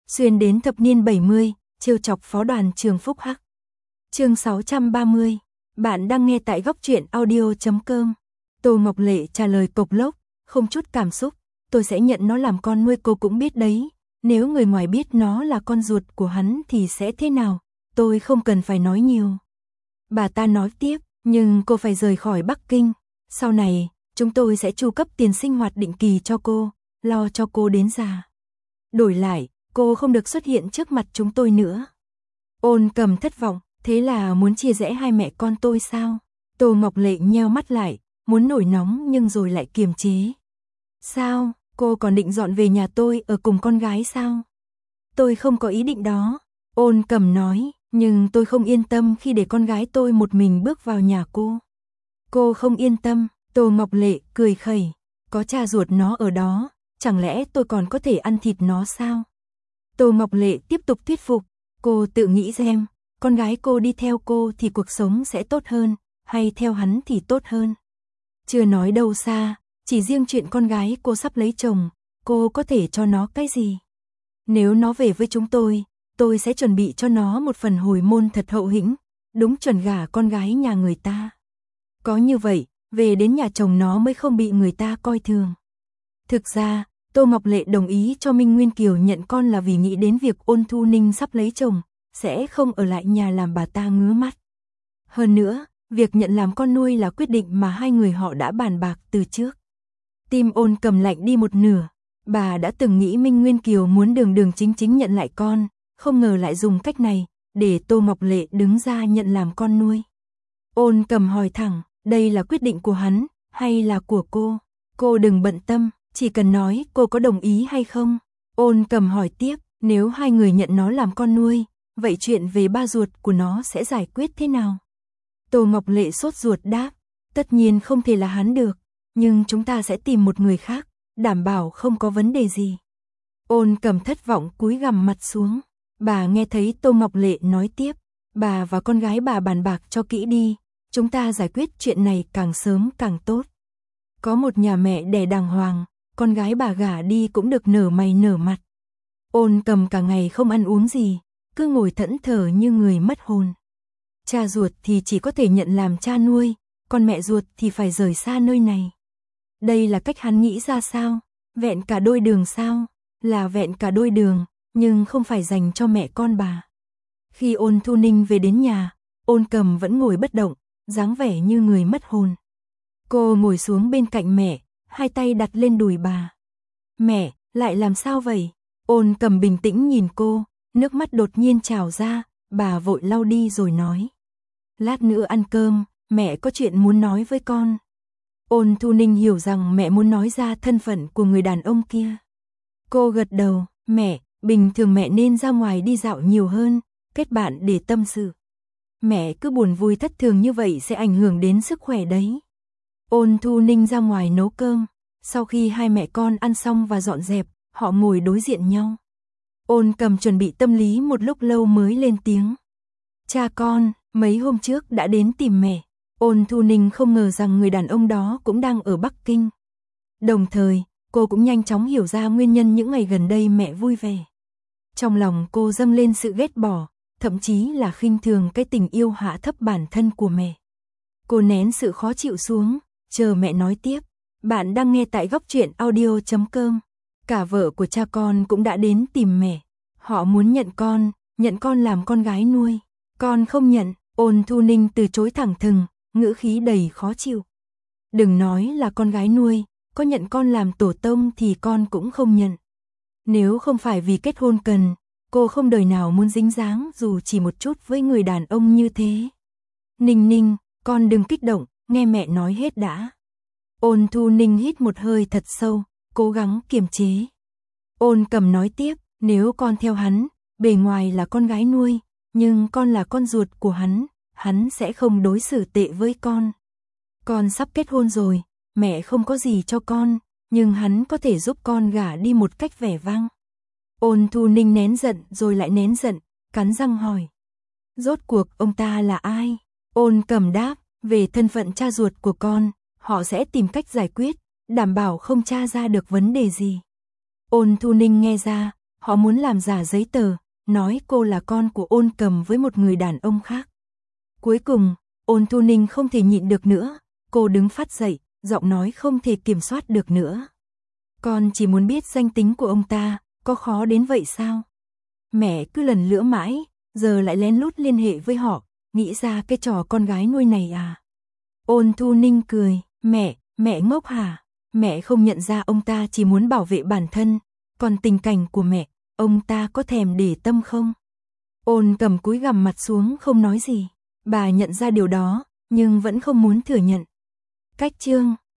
xuyên đến thập niên 70, trêu chọc phó đoàn trường Phúc Hắc. Chương 630, bạn đang nghe tại góc truyện audio.com. Tô Ngọc Lệ trả lời cộc lốc, không chút cảm xúc, tôi sẽ nhận nó làm con nuôi, cô cũng biết đấy, nếu người ngoài biết nó là con ruột của hắn thì sẽ thế nào, tôi không cần phải nói nhiều. Bà ta nói tiếp, nhưng cô phải rời khỏi Bắc Kinh, sau này, chúng tôi sẽ chu cấp tiền sinh hoạt định kỳ cho cô, lo cho cô đến già. Đổi lại, cô không được xuất hiện trước mặt chúng tôi nữa. Ôn Cầm thất vọng, thế là muốn chia rẽ hai mẹ con tôi sao? Tô Ngọc Lệ nheo mắt lại, muốn nổi nóng nhưng rồi lại kiềm chế. Sao, cô còn định dọn về nhà tôi ở cùng con gái sao? Tôi không có ý định đó. Ôn Cầm nói, nhưng tôi không yên tâm khi để con gái tôi một mình bước vào nhà cô. Cô không yên tâm, Tô Ngọc Lệ cười khẩy, có cha ruột nó ở đó, chẳng lẽ tôi còn có thể ăn thịt nó sao? Tô Ngọc Lệ tiếp tục thuyết phục, cô tự nghĩ xem, con gái cô đi theo cô thì cuộc sống sẽ tốt hơn, hay theo hắn thì tốt hơn. Chưa nói đâu xa, chỉ riêng chuyện con gái cô sắp lấy chồng, cô có thể cho nó cái gì? Nếu nó về với chúng tôi sẽ chuẩn bị cho nó một phần hồi môn thật hậu hĩnh, đúng chuẩn gả con gái nhà người ta. Có như vậy, về đến nhà chồng nó mới không bị người ta coi thường. Thực ra, Tô Ngọc Lệ đồng ý cho Minh Nguyên Kiều nhận con là vì nghĩ đến việc Ôn Thu Ninh sắp lấy chồng, sẽ không ở lại nhà làm bà ta ngứa mắt. Hơn nữa, việc nhận làm con nuôi là quyết định mà hai người họ đã bàn bạc từ trước. Tim Ôn Cầm lạnh đi một nửa, bà đã từng nghĩ Minh Nguyên Kiều muốn đường chính nhận lại con, không ngờ lại dùng cách này, để Tô Ngọc Lệ đứng ra nhận làm con nuôi. Ôn Cầm hỏi thẳng, đây là quyết định của hắn, hay là của cô? Cô đừng bận tâm, chỉ cần nói cô có đồng ý hay không. Ôn Cầm hỏi tiếp, nếu hai người nhận nó làm con nuôi, vậy chuyện về ba ruột của nó sẽ giải quyết thế nào? Tô Ngọc Lệ sốt ruột đáp, tất nhiên không thể là hắn được, nhưng chúng ta sẽ tìm một người khác, đảm bảo không có vấn đề gì. Ôn Cầm thất vọng cúi gằm mặt xuống, bà nghe thấy Tô Ngọc Lệ nói tiếp, bà và con gái bà bàn bạc cho kỹ đi, chúng ta giải quyết chuyện này càng sớm càng tốt. Có một nhà mẹ đẻ đàng hoàng, con gái bà gả đi cũng được nở mày nở mặt. Ôn Cầm cả ngày không ăn uống gì, cứ ngồi thẫn thờ như người mất hồn. Cha ruột thì chỉ có thể nhận làm cha nuôi, còn mẹ ruột thì phải rời xa nơi này. Đây là cách hắn nghĩ ra sao? Vẹn cả đôi đường sao? Là vẹn cả đôi đường, nhưng không phải dành cho mẹ con bà. Khi Ôn Thu Ninh về đến nhà, Ôn Cầm vẫn ngồi bất động, dáng vẻ như người mất hồn. Cô ngồi xuống bên cạnh mẹ, hai tay đặt lên đùi bà. Mẹ, lại làm sao vậy? Ôn Cầm bình tĩnh nhìn cô, nước mắt đột nhiên trào ra, bà vội lau đi rồi nói. Lát nữa ăn cơm, mẹ có chuyện muốn nói với con. Ôn Thu Ninh hiểu rằng mẹ muốn nói ra thân phận của người đàn ông kia. Cô gật đầu, mẹ, bình thường mẹ nên ra ngoài đi dạo nhiều hơn, kết bạn để tâm sự. Mẹ cứ buồn vui thất thường như vậy sẽ ảnh hưởng đến sức khỏe đấy. Ôn Thu Ninh ra ngoài nấu cơm, sau khi hai mẹ con ăn xong và dọn dẹp, họ ngồi đối diện nhau. Ôn Cầm chuẩn bị tâm lý một lúc lâu mới lên tiếng. Cha con, mấy hôm trước đã đến tìm mẹ. Ôn Thu Ninh không ngờ rằng người đàn ông đó cũng đang ở Bắc Kinh. Đồng thời, cô cũng nhanh chóng hiểu ra nguyên nhân những ngày gần đây mẹ vui vẻ. Trong lòng cô dâng lên sự ghét bỏ, thậm chí là khinh thường cái tình yêu hạ thấp bản thân của mẹ. Cô nén sự khó chịu xuống, chờ mẹ nói tiếp. Bạn đang nghe tại góc truyện audio.com. Cả vợ của cha con cũng đã đến tìm mẹ. Họ muốn nhận con làm con gái nuôi. Con không nhận, Ôn Thu Ninh từ chối thẳng thừng, ngữ khí đầy khó chịu. Đừng nói là con gái nuôi, có nhận con làm tổ tông thì con cũng không nhận. Nếu không phải vì kết hôn cần, cô không đời nào muốn dính dáng dù chỉ một chút với người đàn ông như thế. Ninh Ninh, con đừng kích động, nghe mẹ nói hết đã. Ôn Thu Ninh hít một hơi thật sâu, cố gắng kiềm chế. Ôn Cầm nói tiếp, nếu con theo hắn, bề ngoài là con gái nuôi, nhưng con là con ruột của hắn sẽ không đối xử tệ với con. Con sắp kết hôn rồi, mẹ không có gì cho con, nhưng hắn có thể giúp con gả đi một cách vẻ vang. Ôn Thu Ninh nén giận rồi lại nén giận, cắn răng hỏi. Rốt cuộc ông ta là ai? Ôn Cầm đáp, về thân phận cha ruột của con, họ sẽ tìm cách giải quyết, đảm bảo không tra ra được vấn đề gì. Ôn Thu Ninh nghe ra, Họ muốn làm giả giấy tờ, nói cô là con của Ôn Cầm với một người đàn ông khác. Cuối cùng, Ôn Thu Ninh không thể nhịn được nữa, cô đứng phát dậy, giọng nói không thể kiểm soát được nữa. Con chỉ muốn biết danh tính của ông ta, có khó đến vậy sao? Mẹ cứ lần lữa mãi, giờ lại lén lút liên hệ với họ, nghĩ ra cái trò con gái nuôi này à? Ôn Thu Ninh cười, mẹ ngốc hả? Mẹ không nhận ra ông ta chỉ muốn bảo vệ bản thân, còn tình cảnh của mẹ, ông ta có thèm để tâm không? Ôn Cầm cúi gằm mặt xuống không nói gì, bà nhận ra điều đó, nhưng vẫn không muốn thừa nhận. Cách chương